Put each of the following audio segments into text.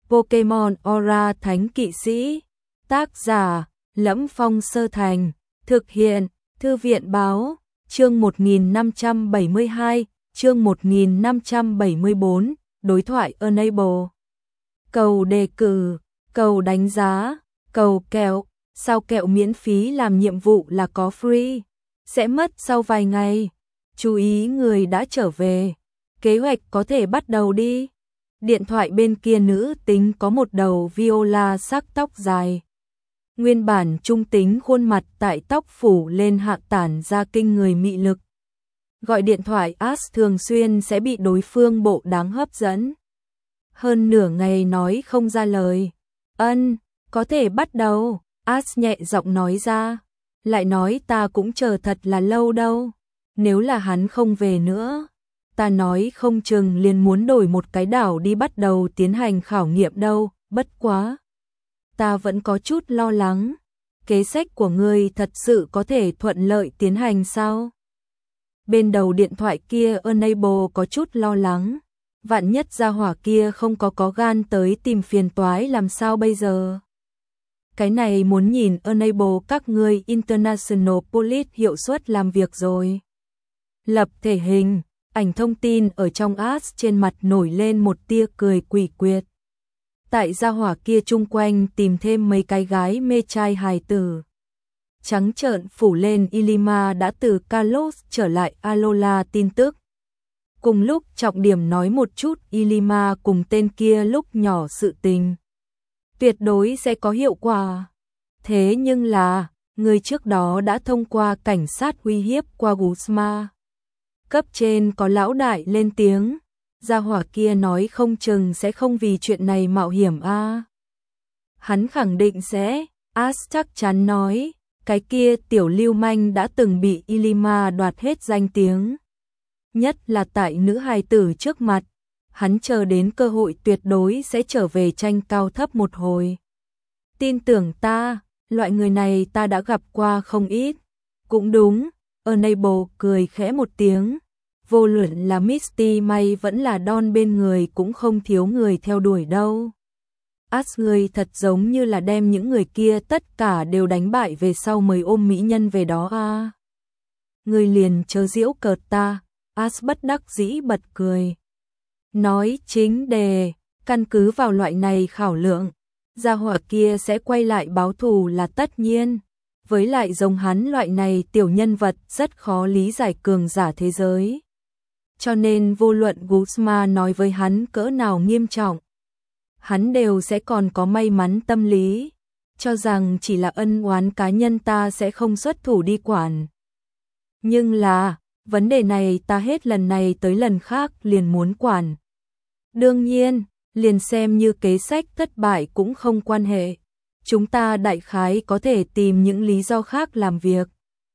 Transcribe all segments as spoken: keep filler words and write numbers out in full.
Pokemon Aura Thánh Kỵ Sĩ. Tác giả: Lẫm Phong Sơ Thành. Thực hiện: Thư viện Báo. Chương một nghìn năm trăm bảy mươi hai, chương một nghìn năm trăm bảy mươi bốn, đối thoại Enable. Cầu đề cử, cầu đánh giá, cầu kẹo, sao kẹo miễn phí làm nhiệm vụ là có free, sẽ mất sau vài ngày. Chú ý người đã trở về, kế hoạch có thể bắt đầu đi. Điện thoại bên kia nữ tính có một đầu viola sắc tóc dài. Nguyên bản trung tính khuôn mặt tại tóc phủ lên hạ tản ra kinh người mị lực. Gọi điện thoại Ash thường xuyên sẽ bị đối phương bộ đáng hấp dẫn. Hơn nửa ngày nói không ra lời. Ân, có thể bắt đầu, Ash nhẹ giọng nói ra. Lại nói ta cũng chờ thật là lâu đâu. Nếu là hắn không về nữa, ta nói không chừng liền muốn đổi một cái đảo đi bắt đầu tiến hành khảo nghiệm đâu, bất quá. Ta vẫn có chút lo lắng, kế sách của ngươi thật sự có thể thuận lợi tiến hành sao? Bên đầu điện thoại kia Enable có chút lo lắng, vạn nhất gia hỏa kia không có có gan tới tìm phiền toái làm sao bây giờ? Cái này muốn nhìn Enable các ngươi International Police hiệu suất làm việc rồi. Lập thể hình, ảnh thông tin ở trong Ash trên mặt nổi lên một tia cười quỷ quyệt. Tại gia hỏa kia chung quanh tìm thêm mấy cái gái mê trai hài tử. Trắng trợn phủ lên Ilima đã từ Kalos trở lại Alola tin tức. Cùng lúc trọng điểm nói một chút Ilima cùng tên kia lúc nhỏ sự tình. Tuyệt đối sẽ có hiệu quả. Thế nhưng là, người trước đó đã thông qua cảnh sát uy hiếp qua Guzma. Cấp trên có lão đại lên tiếng. Gia hỏa kia nói không chừng sẽ không vì chuyện này mạo hiểm a. À. Hắn khẳng định sẽ, Ash chắc chắn nói, cái kia tiểu lưu manh đã từng bị Ilima đoạt hết danh tiếng. Nhất là tại nữ hài tử trước mặt, hắn chờ đến cơ hội tuyệt đối sẽ trở về tranh cao thấp một hồi. Tin tưởng ta, loại người này ta đã gặp qua không ít. Cũng đúng, Enable cười khẽ một tiếng. Vô luận là Misty May vẫn là Don bên người cũng không thiếu người theo đuổi đâu. Ash người thật giống như là đem những người kia tất cả đều đánh bại về sau mới ôm mỹ nhân về đó a. À. Người liền chớ giễu cợt ta, Ash bất đắc dĩ bật cười. Nói chính đề, căn cứ vào loại này khảo lượng, gia hỏa kia sẽ quay lại báo thù là tất nhiên. Với lại giống hắn loại này tiểu nhân vật rất khó lý giải cường giả thế giới. Cho nên vô luận Guzma nói với hắn cỡ nào nghiêm trọng, hắn đều sẽ còn có may mắn tâm lý, cho rằng chỉ là ân oán cá nhân ta sẽ không xuất thủ đi quản. Nhưng là, vấn đề này ta hết lần này tới lần khác liền muốn quản. Đương nhiên, liền xem như kế sách thất bại cũng không quan hệ. Chúng ta đại khái có thể tìm những lý do khác làm việc.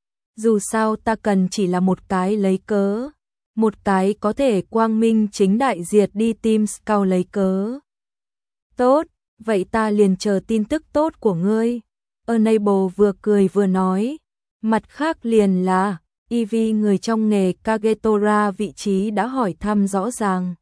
Dù sao ta cần chỉ là một cái lấy cớ. Một cái có thể quang minh chính đại diệt đi Team Scout lấy cớ. Tốt, vậy ta liền chờ tin tức tốt của ngươi. Enable vừa cười vừa nói. Mặt khác liền là, Eevee người trong nghề Kagetora vị trí đã hỏi thăm rõ ràng.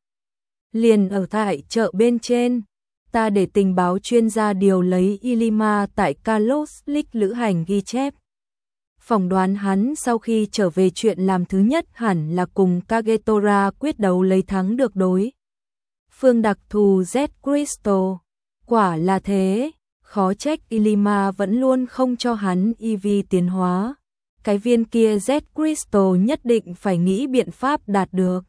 Liền ở tại chợ bên trên, ta để tình báo chuyên gia điều lấy Ilima tại Kalos League lữ hành ghi chép. Phỏng đoán hắn sau khi trở về chuyện làm thứ nhất hẳn là cùng Kagetora quyết đấu lấy thắng được đối. Phương đặc thù Z Crystal. Quả là thế, khó trách Ilima vẫn luôn không cho hắn Eevee tiến hóa. Cái viên kia Z Crystal nhất định phải nghĩ biện pháp đạt được.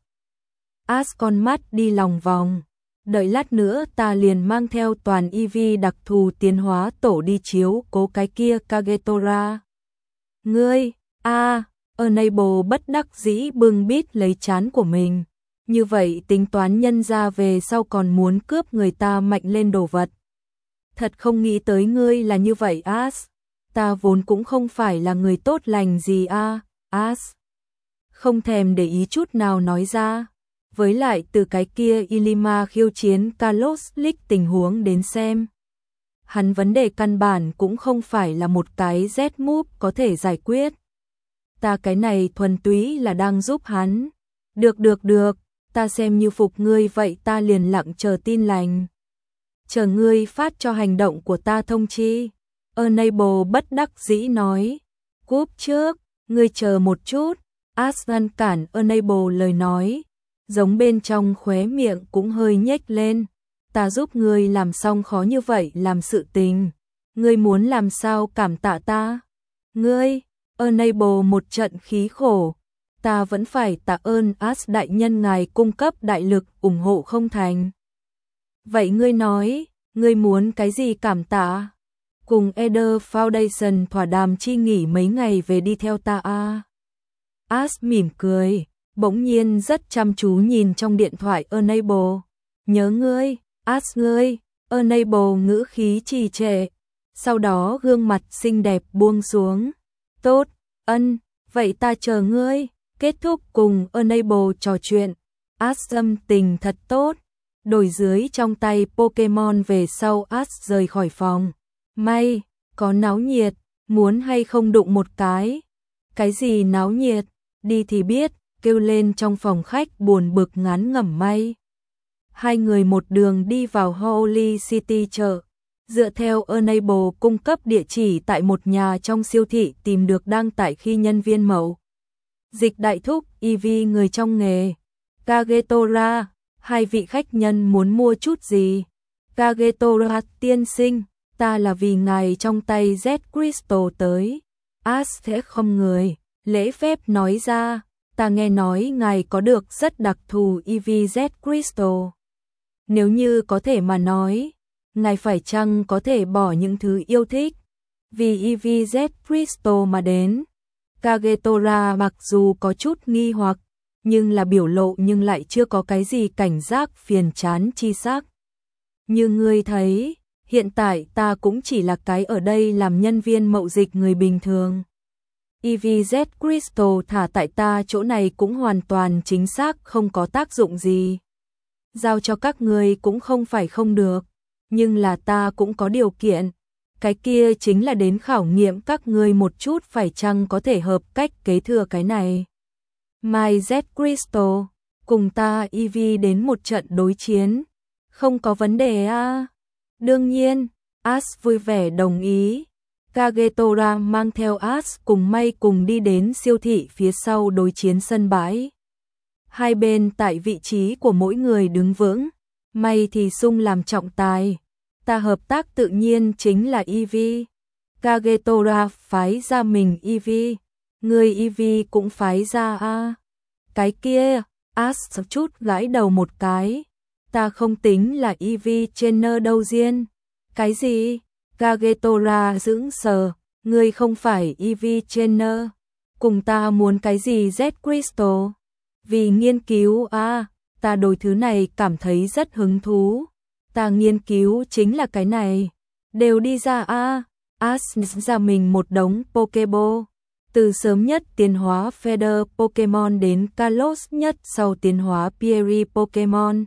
Ash con mắt đi lòng vòng. Đợi lát nữa ta liền mang theo toàn Eevee đặc thù tiến hóa tổ đi chiếu cố cái kia Kagetora. Ngươi, a, à, Enable bất đắc dĩ bưng bít lấy trán của mình. Như vậy tính toán nhân ra về sau còn muốn cướp người ta mạnh lên đồ vật. Thật không nghĩ tới ngươi là như vậy Ash. Ta vốn cũng không phải là người tốt lành gì a, à, Ash. Không thèm để ý chút nào nói ra. Với lại từ cái kia Ilima khiêu chiến Kalos League tình huống đến xem. Hắn vấn đề căn bản cũng không phải là một cái Z-move có thể giải quyết. Ta cái này thuần túy là đang giúp hắn. Được được được, ta xem như phục ngươi vậy ta liền lặng chờ tin lành. chờ ngươi phát cho hành động của ta thông chi. Enable bất đắc dĩ nói. Cúp trước, ngươi chờ một chút. Ash ngăn cản Enable lời nói, giống bên trong khóe miệng cũng hơi nhếch lên. Ta giúp ngươi làm xong khó như vậy làm sự tình. Ngươi muốn làm sao cảm tạ ta? Ngươi, Enable một trận khí khổ. Ta vẫn phải tạ ơn Ash đại nhân ngài cung cấp đại lực ủng hộ không thành. Vậy ngươi nói, ngươi muốn cái gì cảm tạ? Cùng Eder Foundation thỏa đàm chi nghỉ mấy ngày về đi theo ta a. Ash mỉm cười, bỗng nhiên rất chăm chú nhìn trong điện thoại Enable. Nhớ ngươi, Ash ngươi, Enable ngữ khí trì trệ. Sau đó gương mặt xinh đẹp buông xuống. Tốt, ân, vậy ta chờ ngươi. Kết thúc cùng Enable trò chuyện. Ash tâm tình thật tốt. Đổi dưới trong tay Pokemon về sau Ash rời khỏi phòng. May, có náo nhiệt, muốn hay không đụng một cái. Cái gì náo nhiệt, đi thì biết, kêu lên trong phòng khách buồn bực ngán ngẩm May. Hai người một đường đi vào Holy City chợ. Dựa theo Enable cung cấp địa chỉ tại một nhà trong siêu thị tìm được đang tại khi nhân viên mẫu dịch đại thúc Eevee người trong nghề. Kagetora, hai vị khách nhân muốn mua chút gì? Kagetora tiên sinh, ta là vì ngài trong tay Z Crystal tới. Ash thế không người, lễ phép nói ra, ta nghe nói ngài có được rất đặc thù Eevee Z Crystal. Nếu như có thể mà nói, ngài phải chăng có thể bỏ những thứ yêu thích vì Eevee Z Crystal mà đến. Kagetora mặc dù có chút nghi hoặc, nhưng là biểu lộ nhưng lại chưa có cái gì cảnh giác phiền chán chi sắc. Như ngươi thấy, hiện tại ta cũng chỉ là cái ở đây làm nhân viên mậu dịch người bình thường. Eevee Z Crystal thả tại ta chỗ này cũng hoàn toàn chính xác không có tác dụng gì. Giao cho các ngươi cũng không phải không được, nhưng là ta cũng có điều kiện. Cái kia chính là đến khảo nghiệm các ngươi một chút phải chăng có thể hợp cách kế thừa cái này. My Z Crystal, cùng ta Eevee đến một trận đối chiến. Không có vấn đề à? Đương nhiên, Ash vui vẻ đồng ý. Kagetora mang theo Ash cùng May cùng đi đến siêu thị phía sau đối chiến sân bãi. Hai bên tại vị trí của mỗi người đứng vững. May thì sung làm trọng tài. Ta hợp tác tự nhiên chính là Eevee. Kagetora phái ra mình Eevee. Người Eevee cũng phái ra a. Cái kia, Ash chút gãi đầu một cái. Ta không tính là Eevee trainer đâu Diên. Cái gì? Kagetora sững sờ. Ngươi không phải Eevee trainer. Cùng ta muốn cái gì Z Crystal? Vì nghiên cứu a, ta đối thứ này cảm thấy rất hứng thú. Ta nghiên cứu chính là cái này. Đều đi ra a. Ash ra mình một đống Pokeball. Từ sớm nhất tiến hóa Feather Pokemon đến Kalos nhất sau tiến hóa Pierre Pokemon.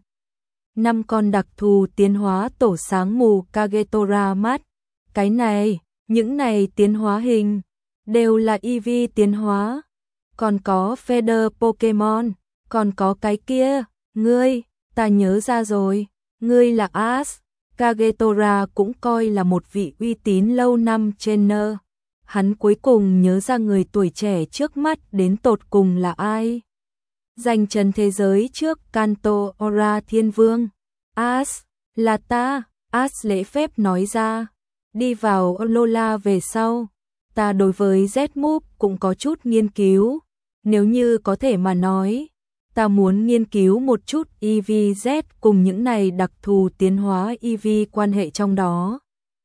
Năm con đặc thù tiến hóa tổ sáng mù Kagetora mắt. Cái này, những này tiến hóa hình, đều là Eevee tiến hóa. Còn có Feather Pokemon, còn có cái kia, ngươi, ta nhớ ra rồi, ngươi là Ash. Kagetora cũng coi là một vị uy tín lâu năm trainer. Hắn cuối cùng nhớ ra người tuổi trẻ trước mắt đến tột cùng là ai. Giành trần thế giới trước Kanto Ora Thiên Vương. Ash, là ta, Ash lễ phép nói ra. Đi vào Lola về sau, ta đối với Z-Move cũng có chút nghiên cứu. Nếu như có thể mà nói, ta muốn nghiên cứu một chút Eevee Z cùng những này đặc thù tiến hóa Eevee quan hệ trong đó.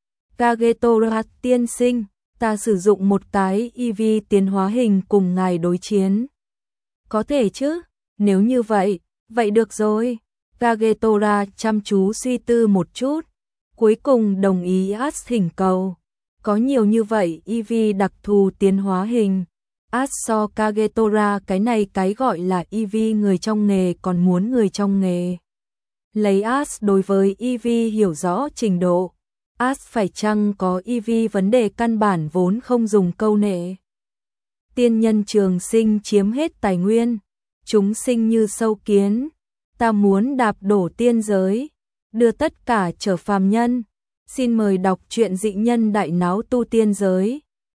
Kagetora tiên sinh, ta sử dụng một cái Eevee tiến hóa hình cùng ngài đối chiến. Có thể chứ, nếu như vậy, vậy được rồi. Kagetora chăm chú suy tư một chút, cuối cùng đồng ý Ash thỉnh cầu. Có nhiều như vậy Eevee đặc thù tiến hóa hình. Ash so Kagetora cái này cái gọi là Eevee người trong nghề còn muốn người trong nghề. Lấy Ash đối với Eevee hiểu rõ trình độ, Ash phải chăng có Eevee vấn đề căn bản vốn không dùng câu nệ. Tiên nhân trường sinh chiếm hết tài nguyên, chúng sinh như sâu kiến, ta muốn đạp đổ tiên giới. đưa tất cả trở phàm nhân. Xin mời đọc truyện Dị nhân đại náo tu tiên giới.